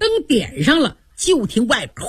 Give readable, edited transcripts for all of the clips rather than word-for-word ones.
灯点上了，就听外边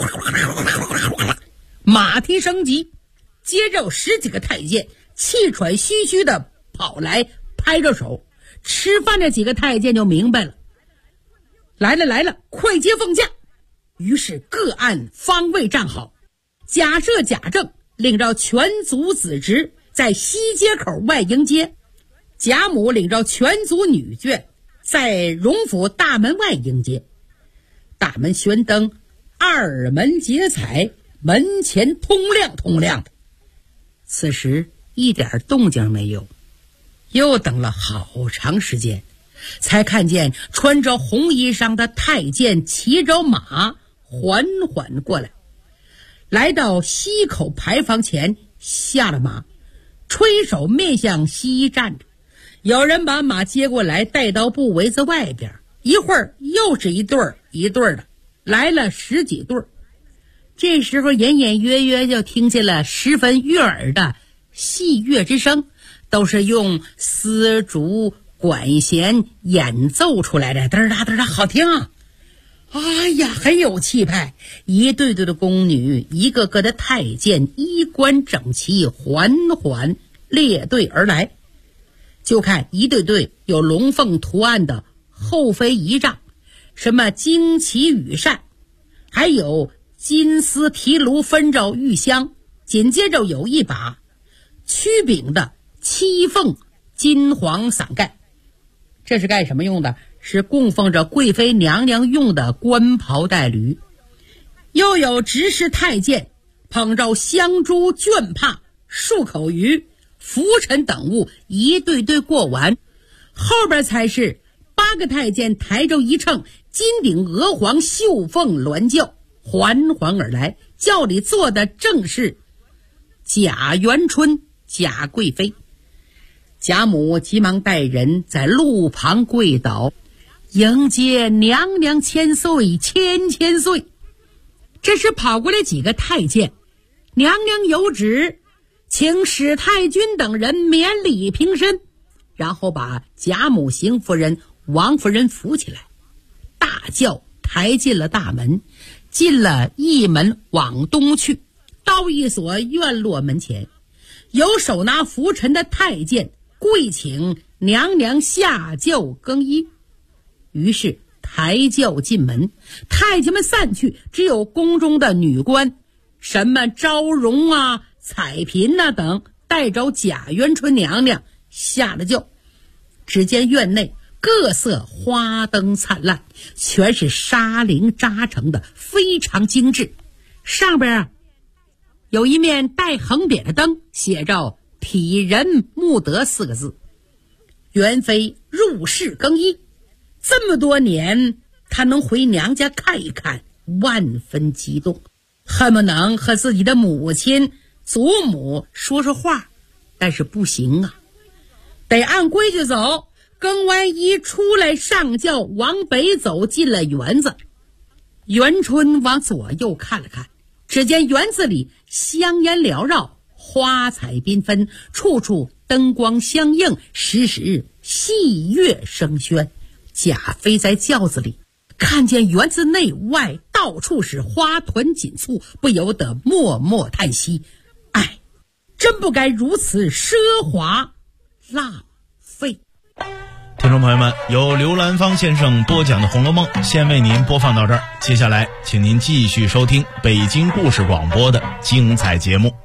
马蹄声急，接着有10几个太监气喘吁吁的跑来，拍着手。吃饭这几个太监就明白了，来了，快接奉驾。于是各按方位站好，贾赦、贾政领着全族子侄在西街口外迎接，贾母领着全族女眷在荣府大门外迎接。大门悬灯，二门结彩，门前通亮的。此时一点动静没有，又等了好长时间，才看见穿着红衣裳的太监骑着马缓缓过来，来到西口牌坊前，下了马，吹手面向西站着。有人把马接过来，带到布围子外边，一会儿又是一对儿一对儿的，来了10几对儿。这时候隐隐约约就听见了十分悦耳的戏乐之声，都是用丝竹管弦演奏出来的，嘚哒嘚哒，好听啊！哎呀，很有气派。一对对的宫女，一个个的太监，衣冠整齐，缓缓列队而来。就看一对对有龙凤图案的后妃仪仗，什么旌旗羽扇，还有金丝提炉分着玉香，紧接着有一把曲柄的七凤金黄伞盖。这是干什么用的？是供奉着贵妃娘娘用的官袍带履。又有执事太监捧着香珠、绢帕、漱口鱼、拂尘等物，一对对过完。后边才是8个太监抬着一乘金顶鹅黄绣凤銮轿缓缓而来，轿里坐的正是贾元春、贾贵妃。贾母急忙带人在路旁跪倒，迎接娘娘千岁，千岁。这时跑过来几个太监，娘娘有旨，请史太君等人免礼平身，然后把贾母、邢夫人、王夫人扶起来，大轿抬进了大门，进了一门往东去，到一所院落门前，有手拿拂尘的太监跪请娘娘下轿更衣。于是抬轿进门，太监们散去，只有宫中的女官，什么昭容啊、彩嫔啊等，带着贾元春娘娘下了轿。只见院内各色花灯灿烂，全是纱绫扎成的，非常精致。上边有一面带横匾的灯，写着体仁慕德4个字。元妃入室更衣，这么多年她能回娘家看一看，万分激动，恨不能和自己的母亲祖母说说话，但是不行啊，得按规矩走。更完衣出来上轿，往北走，进了园子。元春往左右看了看，只见园子里香烟缭绕，花彩缤纷，处处灯光相映，时时戏乐声喧。贾妃在轿子里看见园子内外到处是花团锦簇，不由得默默叹息，哎，真不该如此奢华浪费。 听众朋友们，由刘兰芳先生播讲的《红楼梦》先为您播放到这儿，接下来请您继续收听北京故事广播的精彩节目。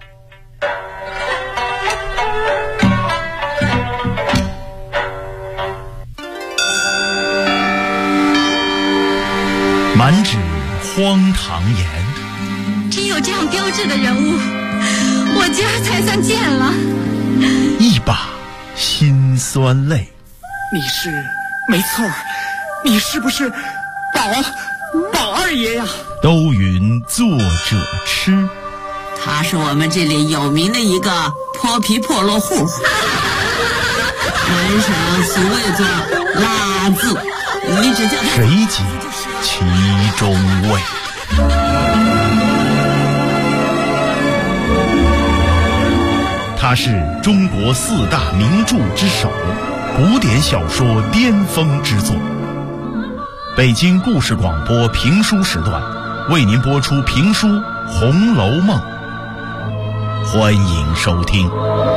满纸荒唐言， 只有这样标致的人物，我家才算见了。 一把辛酸泪。 你是没错，你是不是宝二爷呀？ 都云作者痴， 他是我们这里有名的一个泼皮破落户，门上俗谓作拉字，你只叫他谁解其中味？他是中国4大名著之首，古典小说巅峰之作。 北京故事广播评书时段，为您播出评书《红楼梦》，欢迎收听。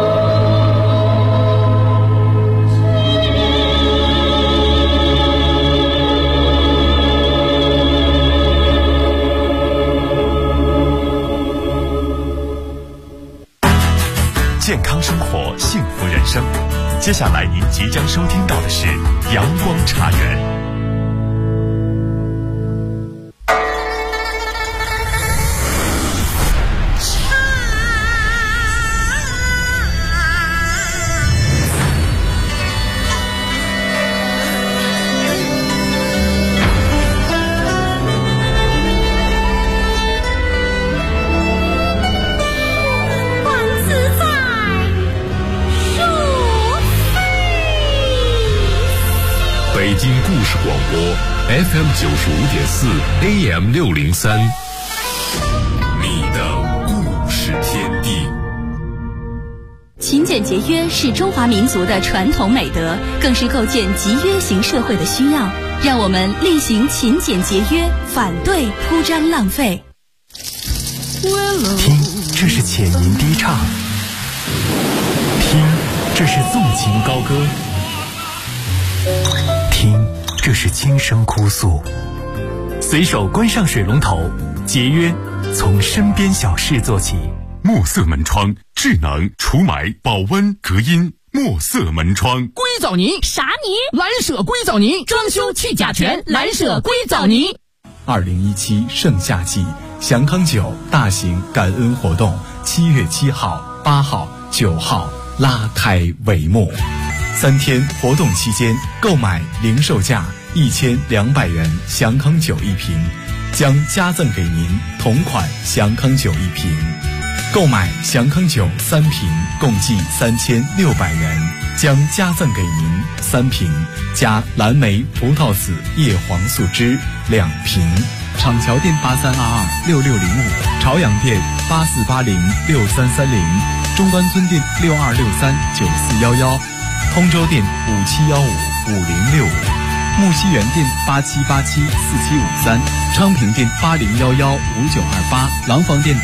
健康生活，幸福人生。接下来您即将收听到的是阳光茶园。 北京故事广播 FM 95.4 AM 603，你的故事天地。 勤俭节约是中华民族的传统美德，更是构建集约型社会的需要。让我们厉行勤俭节约，反对铺张浪费。 听，这是浅吟低唱；听，这是纵情高歌；听，这是轻声哭诉。随手关上水龙头，节约从身边小事做起。 墨色门窗，智能除霾、保温、隔音。墨色门窗， 硅藻泥啥泥？ 蓝舍硅藻泥，装修去甲醛，蓝舍硅藻泥。 2017盛夏季祥康酒大型感恩活动7月7号、8号、9号拉开帷幕。3天活动期间，购买零售价1200元祥康酒1瓶，将加赠给您同款祥康酒1瓶。购买祥康酒3瓶，共计3600元，将加赠给您3瓶加蓝莓葡萄籽叶黄素汁2瓶。厂桥店83226605，朝阳店84806330，中关村店62639411，通州店57155065，木樨园店87874753，昌平店80115928，廊坊店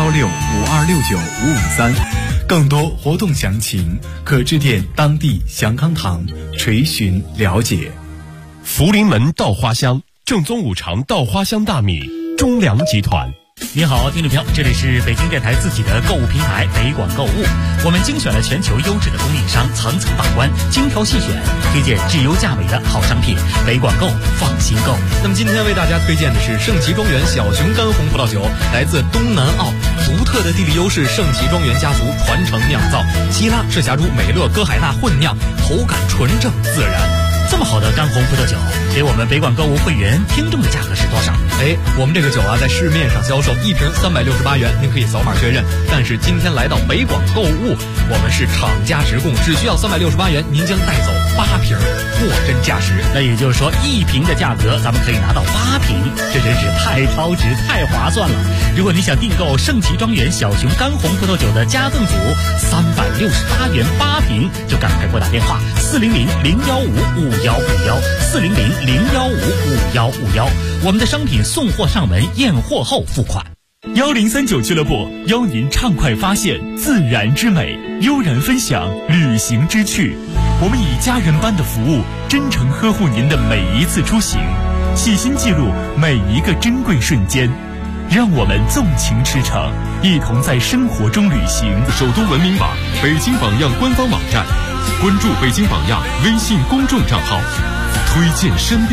031652695553。更多活动详情可致电当地祥康堂垂询了解。 福临门稻花香，正宗五常稻花香大米，中粮集团。 你好，听众朋友，这里是北京电台自己的购物平台北广购物，我们精选了全球优质的供应商，层层把关，精挑细选，推荐质优价美的好商品，北广购放心购。 那么今天为大家推荐的是盛奇庄园小熊干红葡萄酒，来自东南澳，独特的地理优势，盛奇庄园家族传承酿造，希拉赤霞珠美乐歌海纳混酿，口感纯正自然。 这么好的干红葡萄酒，给我们北广购物会员听众的价格是多少？ 我们这个酒啊，在市面上销售1瓶368元，您可以扫码确认。但是今天来到北广购物，我们是厂家直供，只需要368元，您将带走8瓶，货真价实。 那也就是说，1瓶的价格，咱们可以拿到8瓶，这真是太超值、太划算了。如果你想订购盛奇庄园小熊干红葡萄酒的加赠组，368元8瓶，就赶快拨打电话400-015-5151，400-015-5151，我们的商品送货上门，验货后付款。 1039俱乐部邀您畅快发现自然之美，悠然分享旅行之趣。我们以家人般的服务，真诚呵护您的每一次出行，细心记录每一个珍贵瞬间。让我们纵情驰骋，一同在生活中旅行。 首都文明网、北京榜样官方网站，关注北京榜样微信公众账号，推荐身边